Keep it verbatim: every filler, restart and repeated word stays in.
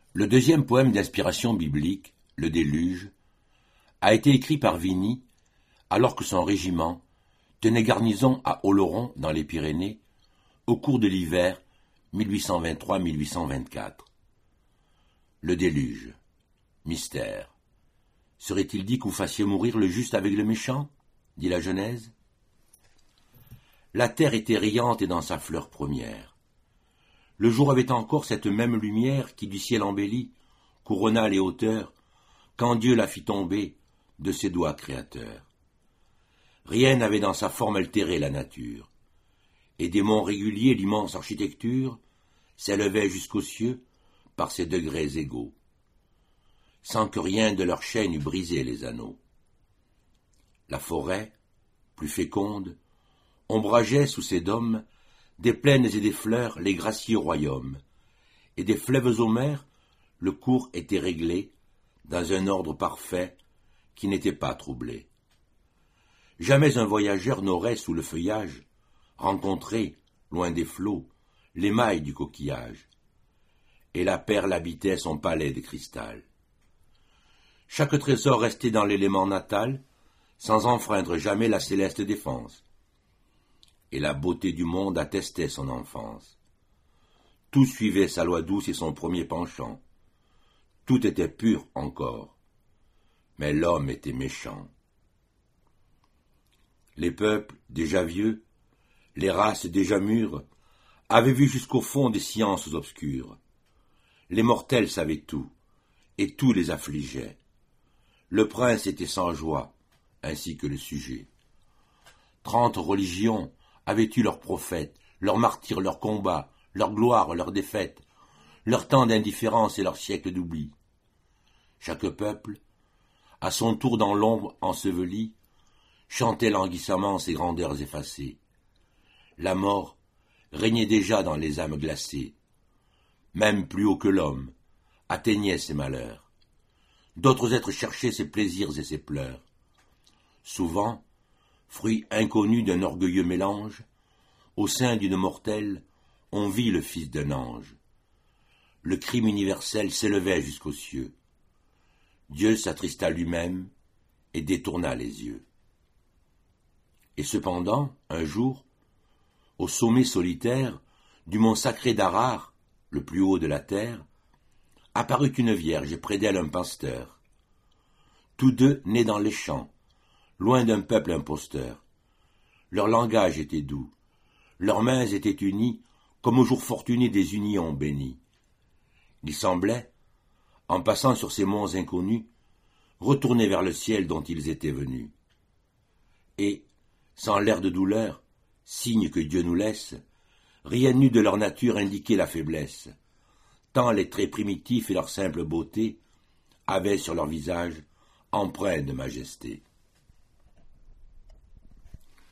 Le deuxième poème d'inspiration biblique, Le Déluge, a été écrit par Vigny alors que son régiment tenait garnison à Oloron dans les Pyrénées au cours de l'hiver mille huit cent vingt-trois mille huit cent vingt-quatre. Le déluge. Mystère. Serait-il dit que vous fassiez mourir le juste avec le méchant ? Dit la Genèse. La terre était riante et dans sa fleur première. Le jour avait encore cette même lumière qui du ciel embellie couronna les hauteurs quand Dieu la fit tomber de ses doigts créateurs. Rien n'avait dans sa forme altéré la nature, et des monts réguliers l'immense architecture s'élevait jusqu'aux cieux par ses degrés égaux, sans que rien de leur chaîne eût brisé les anneaux. La forêt, plus féconde, ombrageait sous ses dômes des plaines et des fleurs les gracieux royaumes, et des fleuves aux mers, le cours était réglé dans un ordre parfait qui n'était pas troublé. Jamais un voyageur n'aurait, sous le feuillage, rencontré, loin des flots, l'émail du coquillage, et la perle habitait son palais de cristal. Chaque trésor restait dans l'élément natal, sans enfreindre jamais la céleste défense, et la beauté du monde attestait son enfance. Tout suivait sa loi douce et son premier penchant. Tout était pur encore, mais l'homme était méchant. Les peuples, déjà vieux, les races déjà mûres, avaient vu jusqu'au fond des sciences obscures. Les mortels savaient tout, et tout les affligeait. Le prince était sans joie, ainsi que le sujet. Trente religions avaient eu leurs prophètes, leurs martyrs, leurs combats, leur gloire, leurs défaites, leur temps d'indifférence et leur siècle d'oubli. Chaque peuple, à son tour dans l'ombre enseveli, chantait languissamment ses grandeurs effacées. La mort régnait déjà dans les âmes glacées. Même plus haut que l'homme, atteignait ses malheurs. D'autres êtres cherchaient ses plaisirs et ses pleurs. Souvent, fruit inconnu d'un orgueilleux mélange, au sein d'une mortelle, on vit le fils d'un ange. Le crime universel s'élevait jusqu'aux cieux. Dieu s'attrista lui-même et détourna les yeux. Et cependant, un jour, au sommet solitaire du mont sacré d'Harar, le plus haut de la terre, apparut une vierge et près d'elle un pasteur. Tous deux nés dans les champs, loin d'un peuple imposteur. Leur langage était doux, leurs mains étaient unies comme au jour fortuné des unions bénies. Ils semblaient, en passant sur ces monts inconnus, retourner vers le ciel dont ils étaient venus. Et, sans l'air de douleur, signe que Dieu nous laisse, rien n'eût de leur nature indiqué la faiblesse, tant les traits primitifs et leur simple beauté avaient sur leur visage empreint de majesté.